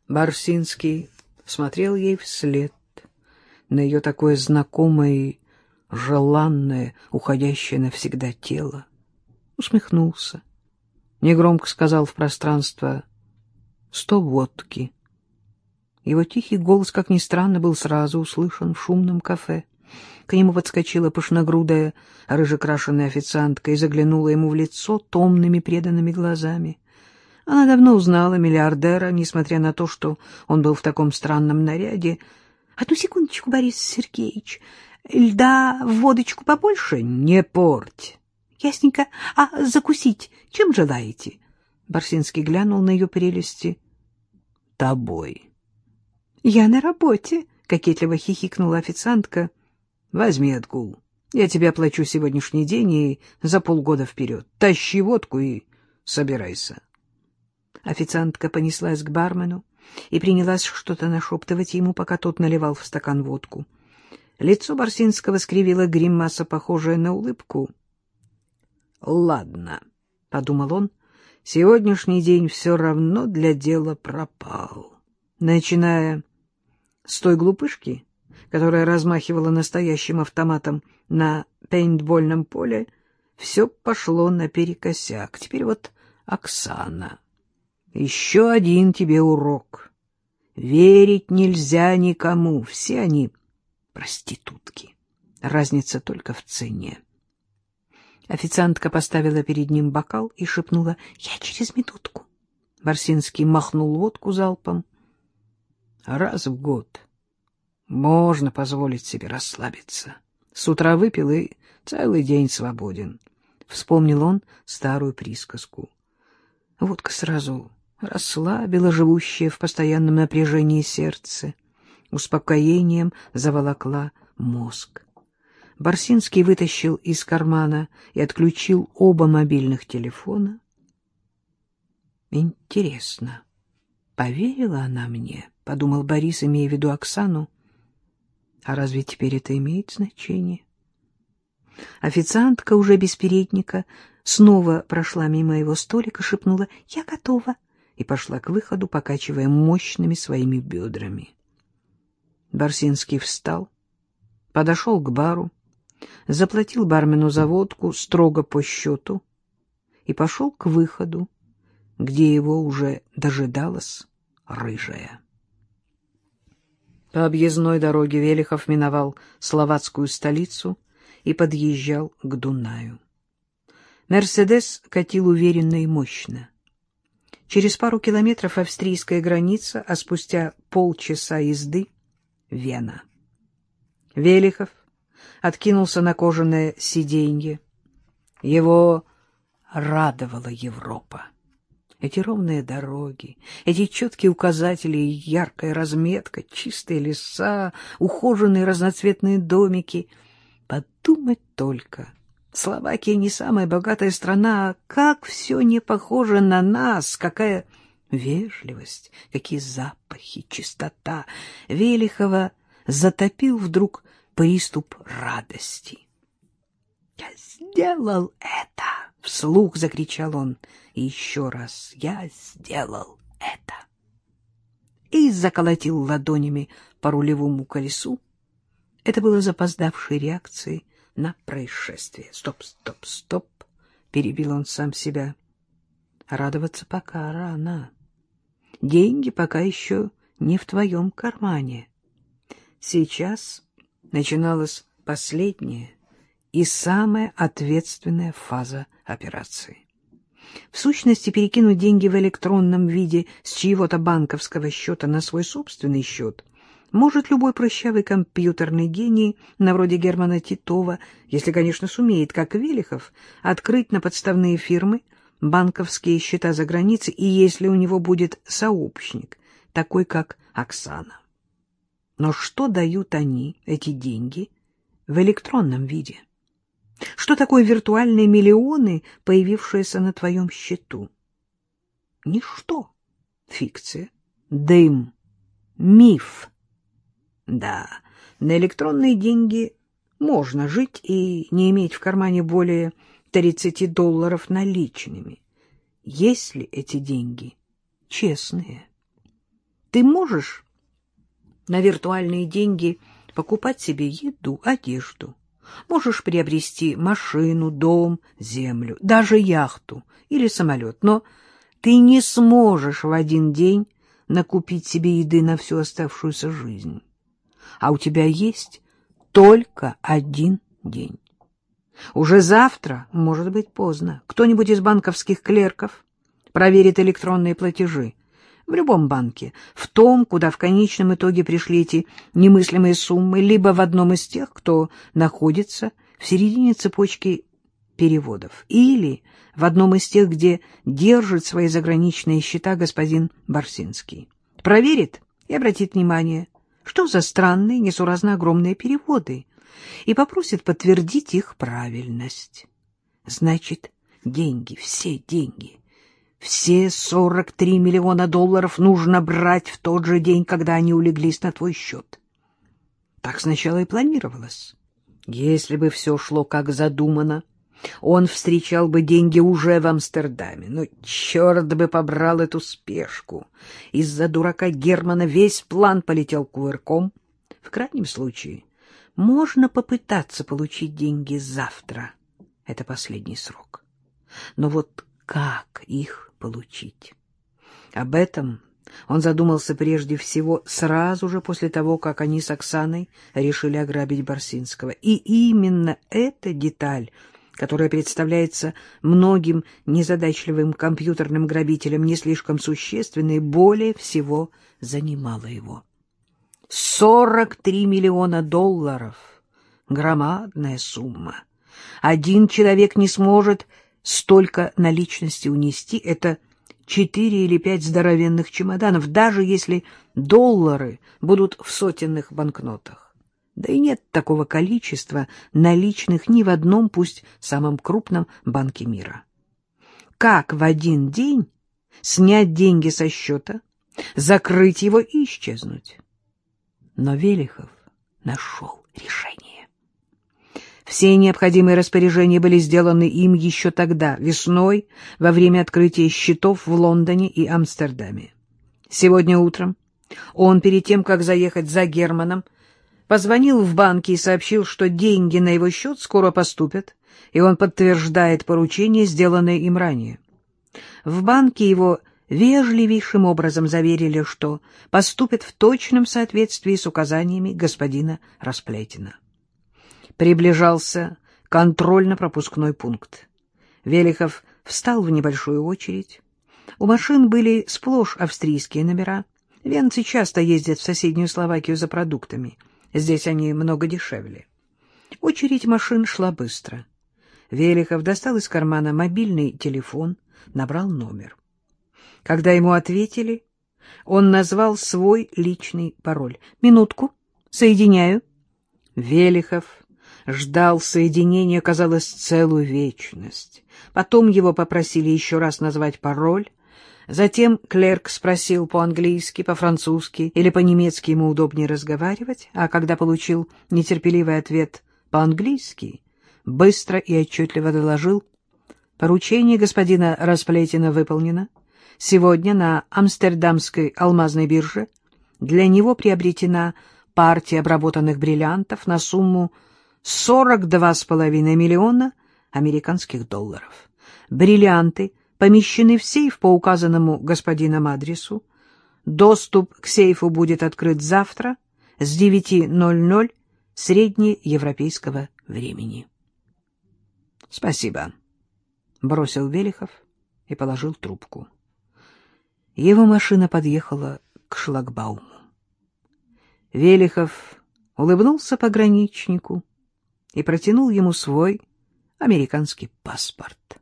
Барсинский смотрел ей вслед, на ее такое знакомое и желанное, уходящее навсегда тело. Усмехнулся. Негромко сказал в пространство: «100 водки». Его тихий голос, как ни странно, был сразу услышан в шумном кафе. К нему подскочила пышногрудая, рыжекрашенная официантка и заглянула ему в лицо томными преданными глазами. Она давно узнала миллиардера, несмотря на то, что он был в таком странном наряде. — Одну секундочку, Борис Сергеевич. Льда в водочку побольше? — Не порть. — Ясненько. А закусить чем желаете? Барсинский глянул на ее прелести. — Тобой. — Я на работе, — кокетливо хихикнула официантка. — Возьми отгул. Я тебе оплачу сегодняшний день и за полгода вперед. Тащи водку и собирайся. Официантка понеслась к бармену и принялась что-то нашептывать ему, пока тот наливал в стакан водку. Лицо Барсинского скривило гримаса, похожая на улыбку. — Ладно, — подумал он, — сегодняшний день все равно для дела пропал. Начиная с той глупышки, которая размахивала настоящим автоматом на пейнтбольном поле, все пошло наперекосяк. Теперь вот Оксана. Еще один тебе урок. Верить нельзя никому. Все они проститутки. Разница только в цене. Официантка поставила перед ним бокал и шепнула: «Я через минутку». Барсинский махнул водку залпом. Раз в год можно позволить себе расслабиться. С утра выпил и целый день свободен. Вспомнил он старую присказку. Водка сразу расслабила живущее в постоянном напряжении сердце. Успокоением заволокла мозг. Барсинский вытащил из кармана и отключил оба мобильных телефона. «Интересно, поверила она мне?» — подумал Борис, имея в виду Оксану. «А разве теперь это имеет значение?» Официантка, уже без передника, снова прошла мимо его столика, шепнула: «Я готова», и пошла к выходу, покачивая мощными своими бедрами. Барсинский встал, подошел к бару, заплатил бармену за водку строго по счету и пошел к выходу, где его уже дожидалась рыжая. По объездной дороге Велихов миновал словацкую столицу и подъезжал к Дунаю. «Мерседес» катил уверенно и мощно. Через пару километров австрийская граница, а спустя полчаса езды — Вена. Велихов откинулся на кожаное сиденье. Его радовала Европа. Эти ровные дороги, эти четкие указатели и яркая разметка, чистые леса, ухоженные разноцветные домики. Подумать только. Словакия не самая богатая страна, а как все не похоже на нас, какая вежливость, какие запахи, чистота. Велихова затопил вдруг приступ радости. «Я сделал это!» — вслух закричал он. И еще раз: «Я сделал это!» И заколотил ладонями по рулевому колесу. Это было запоздавшей реакцией на происшествие. «Стоп, стоп, стоп!» — перебил он сам себя. «Радоваться пока рано. Деньги пока еще не в твоем кармане. Сейчас начиналась последняя и самая ответственная фаза операции. В сущности, перекинуть деньги в электронном виде с чьего-то банковского счета на свой собственный счет может любой прыщавый компьютерный гений, на вроде Германа Титова, если, конечно, сумеет, как Велихов, открыть на подставные фирмы банковские счета за границей, и если у него будет сообщник, такой как Оксана. Но что дают они, эти деньги, в электронном виде? Что такое виртуальные миллионы, появившиеся на твоем счету? Ничто. Фикция. Дым. Миф. Да, на электронные деньги можно жить и не иметь в кармане более $30 наличными, если эти деньги честные. Ты можешь на виртуальные деньги покупать себе еду, одежду. Можешь приобрести машину, дом, землю, даже яхту или самолет, но ты не сможешь в один день накупить себе еды на всю оставшуюся жизнь. А у тебя есть только один день. Уже завтра, может быть, поздно, кто-нибудь из банковских клерков проверит электронные платежи. В любом банке, в том, куда в конечном итоге пришли эти немыслимые суммы, либо в одном из тех, кто находится в середине цепочки переводов, или в одном из тех, где держит свои заграничные счета господин Барсинский. Проверит и обратит внимание, что за странные, несуразно огромные переводы, и попросит подтвердить их правильность. Значит, деньги, все деньги, все 43 миллиона долларов нужно брать в тот же день, когда они улеглись на твой счет. Так сначала и планировалось. Если бы все шло как задумано, он встречал бы деньги уже в Амстердаме. Но черт бы побрал эту спешку. Из-за дурака Германа весь план полетел кувырком. В крайнем случае, можно попытаться получить деньги завтра. Это последний срок. Но вот как их получить? Об этом он задумался прежде всего сразу же после того, как они с Оксаной решили ограбить Барсинского. И именно эта деталь, которая представляется многим незадачливым компьютерным грабителям не слишком существенной, более всего занимала его. 43 миллиона долларов — громадная сумма. Один человек не сможет столько наличности унести. Это 4 или 5 здоровенных чемоданов, даже если доллары будут в сотенных банкнотах. Да и нет такого количества наличных ни в одном, пусть самом крупном банке мира. Как в один день снять деньги со счета, закрыть его и исчезнуть? Но Велихов нашел решение. Все необходимые распоряжения были сделаны им еще тогда, весной, во время открытия счетов в Лондоне и Амстердаме. Сегодня утром он, перед тем, как заехать за Германом, позвонил в банки и сообщил, что деньги на его счет скоро поступят, и он подтверждает поручение, сделанное им ранее. В банке его вежливейшим образом заверили, что поступят в точном соответствии с указаниями господина Расплетина. Приближался контрольно-пропускной пункт. Велихов встал в небольшую очередь. У машин были сплошь австрийские номера. Венцы часто ездят в соседнюю Словакию за продуктами. Здесь они много дешевле. Очередь машин шла быстро. Велихов достал из кармана мобильный телефон, набрал номер. Когда ему ответили, он назвал свой личный пароль. «Минутку, соединяю». Велихов ждал соединения, казалось, целую вечность. Потом его попросили еще раз назвать пароль. Затем клерк спросил по-английски, по-французски или по-немецки, ему удобнее разговаривать, а когда получил нетерпеливый ответ по-английски, быстро и отчетливо доложил: «Поручение господина Расплетина выполнено. Сегодня на Амстердамской алмазной бирже для него приобретена партия обработанных бриллиантов на сумму 42,5 миллиона американских долларов. Бриллианты помещены в сейф по указанному господином адресу. Доступ к сейфу будет открыт завтра с 9:00 среднеевропейского времени». «Спасибо», — бросил Велихов и положил трубку. Его машина подъехала к шлагбауму. Велихов улыбнулся пограничнику и протянул ему свой американский паспорт.